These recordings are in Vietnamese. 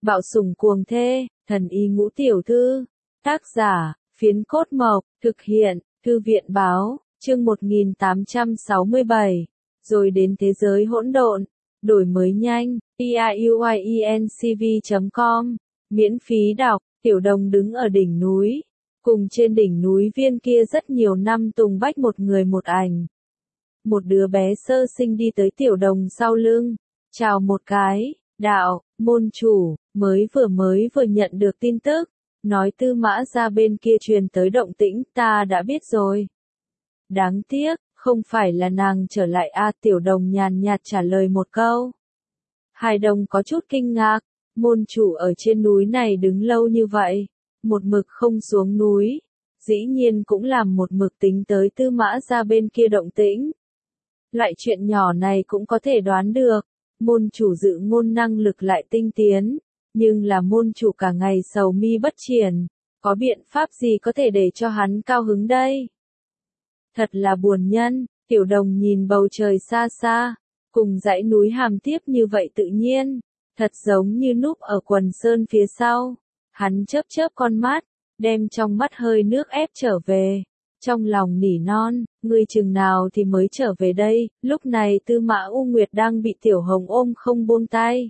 Bạo sủng cuồng thê, thần y ngũ tiểu thư. Tác giả, Phiến Cốt Mộc, thực hiện, Thư viện Báo, chương 1867. Rồi đến thế giới hỗn độn, đổi mới nhanh, auiencv.com, miễn phí đọc, Tiểu Đồng đứng ở đỉnh núi. Cùng trên đỉnh núi viên kia rất nhiều năm tùng bách một người một ảnh. Một đứa bé sơ sinh đi tới Tiểu Đồng sau lưng, chào một cái, đạo, môn chủ, mới vừa nhận được tin tức, nói Tư Mã ra bên kia truyền tới động tĩnh, ta đã biết rồi. Đáng tiếc, không phải là nàng trở lại a, Tiểu Đồng nhàn nhạt trả lời một câu. Hải Đồng có chút kinh ngạc, môn chủ ở trên núi này đứng lâu như vậy, một mực không xuống núi, dĩ nhiên cũng làm một mực tính tới Tư Mã ra bên kia động tĩnh. Loại chuyện nhỏ này cũng có thể đoán được, môn chủ dự ngôn năng lực lại tinh tiến, nhưng là môn chủ cả ngày sầu mi bất triển, có biện pháp gì có thể để cho hắn cao hứng đây? Thật là buồn nhân, Tiểu Đồng nhìn bầu trời xa xa, cùng dãy núi hàm tiếp như vậy tự nhiên, thật giống như núp ở quần sơn phía sau. Hắn chớp chớp con mắt, đem trong mắt hơi nước ép trở về, trong lòng nỉ non, ngươi chừng nào thì mới trở về đây. Lúc này Tư Mã U Nguyệt đang bị Tiểu Hồng ôm không buông tay.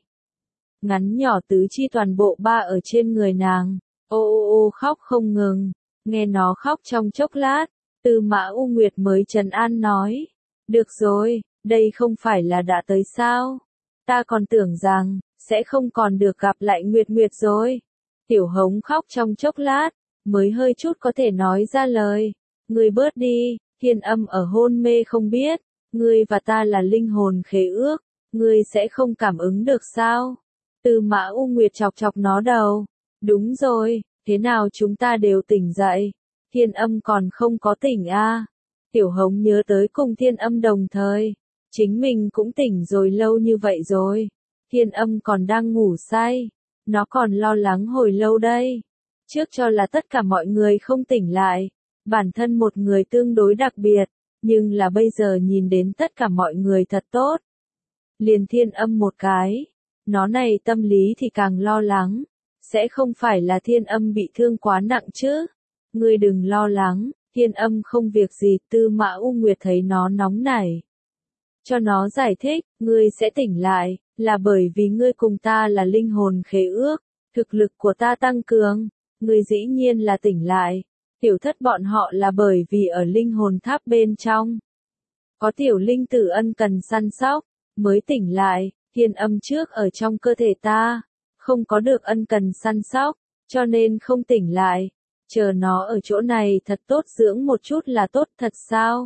Ngắn nhỏ tứ chi toàn bộ ba ở trên người nàng, ô ô ô khóc không ngừng, nghe nó khóc trong chốc lát, Tư Mã U Nguyệt mới trấn an nói, được rồi, đây không phải là đã tới sao, ta còn tưởng rằng, sẽ không còn được gặp lại Nguyệt Nguyệt rồi. Tiểu Hồng khóc trong chốc lát, mới hơi chút có thể nói ra lời, ngươi bớt đi, Thiên Âm ở hôn mê không biết, ngươi và ta là linh hồn khế ước, ngươi sẽ không cảm ứng được sao? Tư Mã U Nguyệt chọc chọc nó đầu, đúng rồi, thế nào chúng ta đều tỉnh dậy, Thiên Âm còn không có tỉnh a. Tiểu Hồng nhớ tới cùng Thiên Âm đồng thời, chính mình cũng tỉnh rồi lâu như vậy rồi, Thiên Âm còn đang ngủ say, nó còn lo lắng hồi lâu đây. Trước cho là tất cả mọi người không tỉnh lại, bản thân một người tương đối đặc biệt, nhưng là bây giờ nhìn đến tất cả mọi người thật tốt. Liền Thiên Âm một cái, nó này tâm lý thì càng lo lắng, sẽ không phải là Thiên Âm bị thương quá nặng chứ. Ngươi đừng lo lắng, Thiên Âm không việc gì. Tư Mã U Nguyệt thấy nó nóng nảy, cho nó giải thích, ngươi sẽ tỉnh lại, là bởi vì ngươi cùng ta là linh hồn khế ước, thực lực của ta tăng cường, ngươi dĩ nhiên là tỉnh lại. Tiểu Thất bọn họ là bởi vì ở linh hồn tháp bên trong, có tiểu linh tử ân cần săn sóc, mới tỉnh lại. Thiên Âm trước ở trong cơ thể ta, không có được ân cần săn sóc, cho nên không tỉnh lại. Chờ nó ở chỗ này thật tốt dưỡng một chút là tốt thật sao?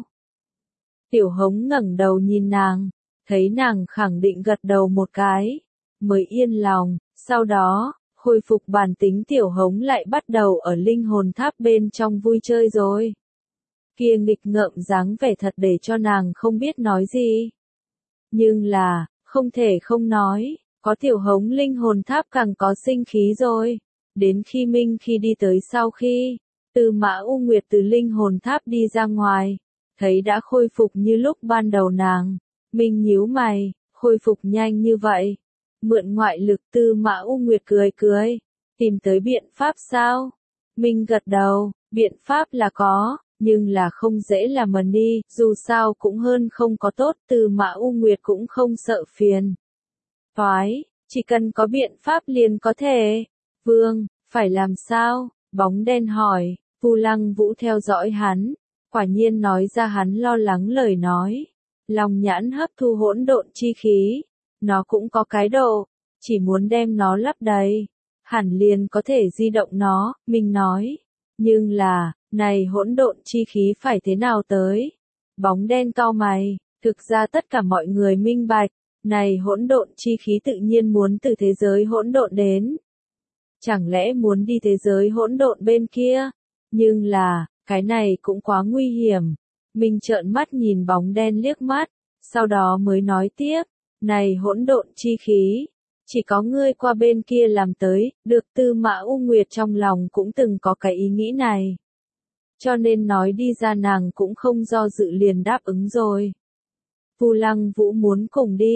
Tiểu Hồng ngẩng đầu nhìn nàng, thấy nàng khẳng định gật đầu một cái, mới yên lòng. Sau đó, khôi phục bản tính, Tiểu Hồng lại bắt đầu ở linh hồn tháp bên trong vui chơi rồi. Kia nghịch ngợm dáng vẻ thật để cho nàng không biết nói gì. Nhưng là, không thể không nói, có Tiểu Hồng linh hồn tháp càng có sinh khí rồi. Đến khi Minh khi đi tới sau khi, Tư Mã U Nguyệt từ linh hồn tháp đi ra ngoài, thấy đã khôi phục như lúc ban đầu nàng. Minh nhíu mày, khôi phục nhanh như vậy. Mượn ngoại lực. Tư Mã U Nguyệt cười cười, tìm tới biện pháp sao? Minh gật đầu, biện pháp là có, nhưng là không dễ làm mần đi, dù sao cũng hơn không có tốt. Tư Mã U Nguyệt cũng không sợ phiền toái, chỉ cần có biện pháp liền có thể. Vương, phải làm sao? Bóng đen hỏi. Vu Lăng Vũ theo dõi hắn, quả nhiên nói ra hắn lo lắng lời nói. Long nhãn hấp thu hỗn độn chi khí, nó cũng có cái độ, chỉ muốn đem nó lấp đầy, hẳn liền có thể di động nó. Minh nói, nhưng là, này hỗn độn chi khí phải thế nào tới? Bóng đen cau mày, thực ra tất cả mọi người minh bạch, này hỗn độn chi khí tự nhiên muốn từ thế giới hỗn độn đến. Chẳng lẽ muốn đi thế giới hỗn độn bên kia? Nhưng là, cái này cũng quá nguy hiểm. Minh trợn mắt nhìn bóng đen liếc mắt, sau đó mới nói tiếp, này hỗn độn chi khí, chỉ có ngươi qua bên kia làm tới, được. Tư Mã U Nguyệt trong lòng cũng từng có cái ý nghĩ này. Cho nên nói đi ra nàng cũng không do dự liền đáp ứng rồi. Vu Lăng Vũ muốn cùng đi,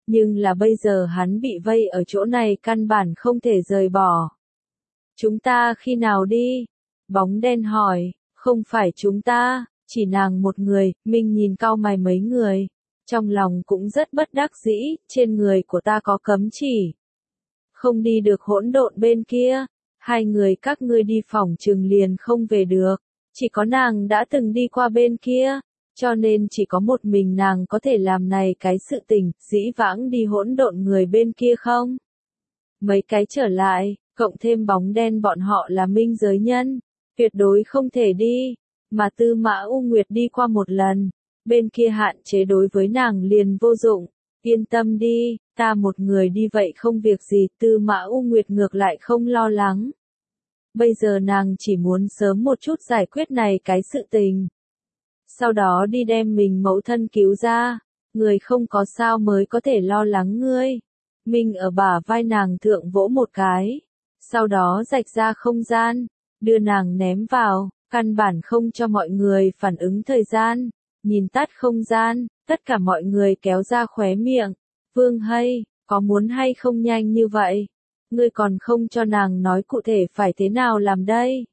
Nhưng là bây giờ hắn bị vây ở chỗ này căn bản không thể rời bỏ. Chúng ta khi nào đi? Bóng đen hỏi, không phải chúng ta, chỉ nàng một người, Minh nhìn cau mày mấy người. Trong lòng cũng rất bất đắc dĩ, trên người của ta có cấm chỉ. Không đi được hỗn độn bên kia, hai người các ngươi đi phỏng chừng liền không về được. Chỉ có nàng đã từng đi qua bên kia, cho nên chỉ có một mình nàng có thể làm này cái sự tình, dĩ vãng đi hỗn độn người bên kia không? Mấy cái trở lại, cộng thêm bóng đen bọn họ là minh giới nhân, tuyệt đối không thể đi, mà Tư Mã U Nguyệt đi qua một lần, bên kia hạn chế đối với nàng liền vô dụng, yên tâm đi, ta một người đi vậy không việc gì, Tư Mã U Nguyệt ngược lại không lo lắng. Bây giờ nàng chỉ muốn sớm một chút giải quyết này cái sự tình. Sau đó đi đem mình mẫu thân cứu ra, người không có sao mới có thể lo lắng ngươi. Minh ở bả vai nàng thượng vỗ một cái, sau đó rạch ra không gian, đưa nàng ném vào, căn bản không cho mọi người phản ứng thời gian, nhìn tắt không gian, tất cả mọi người kéo ra khóe miệng, Vương Hay, có muốn hay không nhanh như vậy? Ngươi còn không cho nàng nói cụ thể phải thế nào làm đây?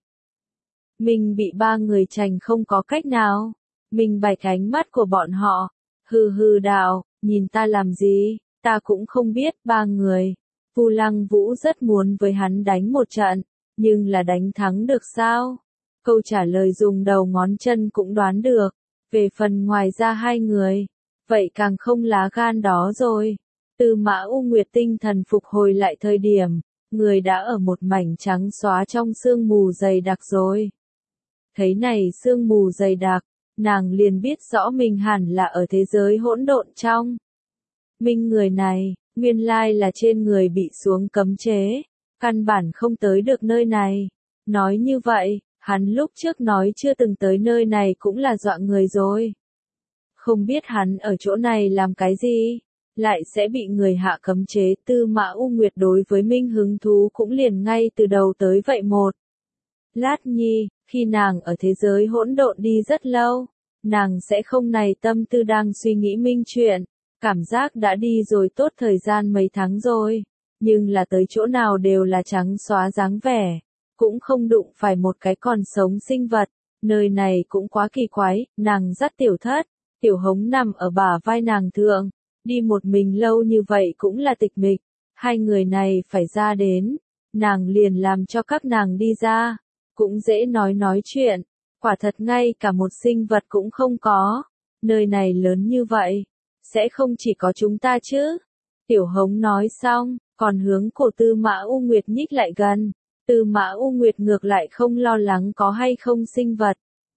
Mình bị ba người chành không có cách nào. Mình bạch ánh mắt của bọn họ. Hừ hừ đạo, nhìn ta làm gì, ta cũng không biết ba người. Vu Lăng Vũ rất muốn với hắn đánh một trận, nhưng là đánh thắng được sao? Câu trả lời dùng đầu ngón chân cũng đoán được. Về phần ngoài ra hai người, vậy càng không lá gan đó rồi. Tư Mã U Nguyệt tinh thần phục hồi lại thời điểm, người đã ở một mảnh trắng xóa trong sương mù dày đặc rồi. Thấy này sương mù dày đặc, nàng liền biết rõ mình hẳn là ở thế giới hỗn độn trong. Minh người này, nguyên lai là trên người bị xuống cấm chế, căn bản không tới được nơi này. Nói như vậy, hắn lúc trước nói chưa từng tới nơi này cũng là dọa người rồi. Không biết hắn ở chỗ này làm cái gì, lại sẽ bị người hạ cấm chế. Tư Mã U Nguyệt đối với Minh hứng thú cũng liền ngay từ đầu tới vậy một. Lát nhi, khi nàng ở thế giới hỗn độn đi rất lâu, nàng sẽ không này tâm tư đang suy nghĩ Minh chuyện, cảm giác đã đi rồi tốt thời gian mấy tháng rồi, nhưng là tới chỗ nào đều là trắng xóa dáng vẻ, cũng không đụng phải một cái còn sống sinh vật, nơi này cũng quá kỳ quái, nàng dắt tiểu thất, tiểu hống nằm ở bả vai nàng thượng, đi một mình lâu như vậy cũng là tịch mịch, hai người này phải ra đến, nàng liền làm cho các nàng đi ra. Cũng dễ nói chuyện, quả thật ngay cả một sinh vật cũng không có, nơi này lớn như vậy, sẽ không chỉ có chúng ta chứ. Tiểu hống nói xong, còn hướng cổ Tư Mã U Nguyệt nhích lại gần, Tư Mã U Nguyệt ngược lại không lo lắng có hay không sinh vật.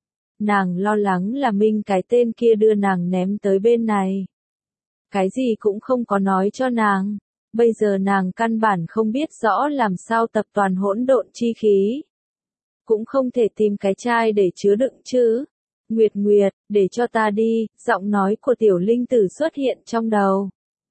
Nàng lo lắng là Minh cái tên kia đưa nàng ném tới bên này. Cái gì cũng không có nói cho nàng, bây giờ nàng căn bản không biết rõ làm sao tập toàn hỗn độn chi khí. Cũng không thể tìm cái chai để chứa đựng chứ. Nguyệt Nguyệt, để cho ta đi, giọng nói của tiểu linh tử xuất hiện trong đầu.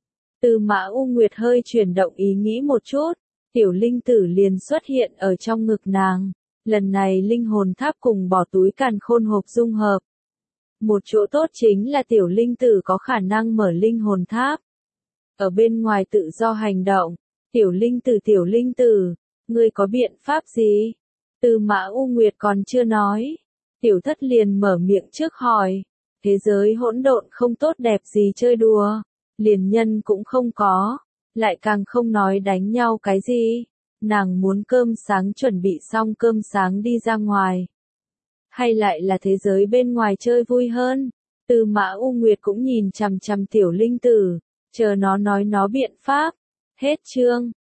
Tư Mã U Nguyệt hơi chuyển động ý nghĩ một chút, tiểu linh tử liền xuất hiện ở trong ngực nàng. Lần này linh hồn tháp cùng bỏ túi càn khôn hộp dung hợp. Một chỗ tốt chính là tiểu linh tử có khả năng mở linh hồn tháp. Ở bên ngoài tự do hành động, tiểu linh tử, ngươi có biện pháp gì? Tư Mã U Nguyệt còn chưa nói, tiểu thất liền mở miệng trước hỏi, thế giới hỗn độn không tốt đẹp gì chơi đùa, liền nhân cũng không có, lại càng không nói đánh nhau cái gì, nàng muốn cơm sáng chuẩn bị xong cơm sáng đi ra ngoài. Hay lại là thế giới bên ngoài chơi vui hơn, Tư Mã U Nguyệt cũng nhìn chằm chằm tiểu linh tử, chờ nó nói nó biện pháp, hết chương.